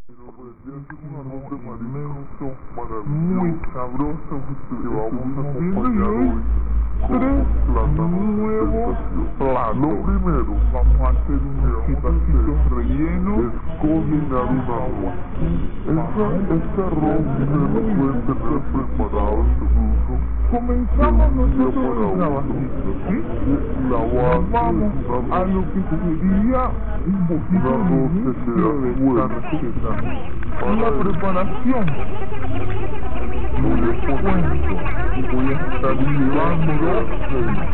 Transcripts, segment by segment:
Pero recién un arroz de marisco muy sabroso que vamos a acompañar hoy con plátano nuevo plato. Lo primero, vamos a hacer unos chipasitos rellenos, es cocinar un arroz. Este arroz ustedes lo pueden tener preparado incluso. Comenzamos nosotros el trabajito, ¿sí? Vamos a lo que sería un poquito de inicio de esta receta. La preparación. Les cuento, voy a estar llevando una vez que la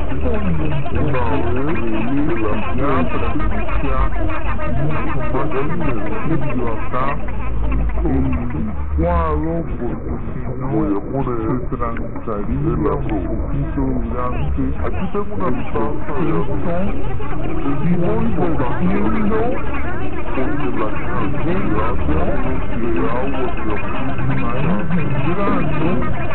ya para iniciar mucho más ejercicio acá el licuado, porque si no se trancaría un poquito durante aquí tengo una taza de arroz y voy vertiendo porque la cantidad de agua que va engendrando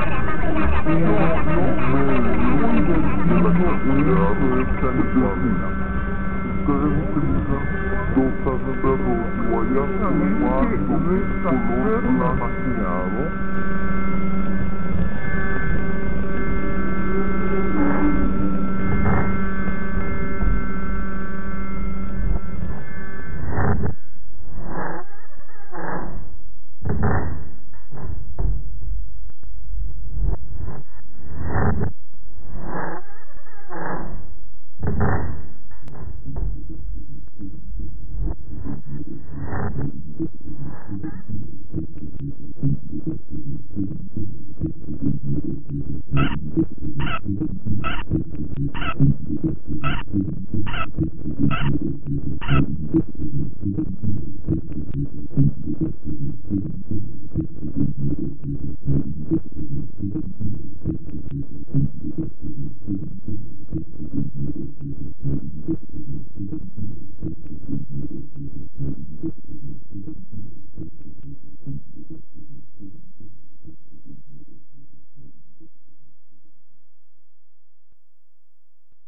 voy vertiendo de esta licuadora. Ustedes utilizan 2 tazas de arroz y vaya sumando color blanqueado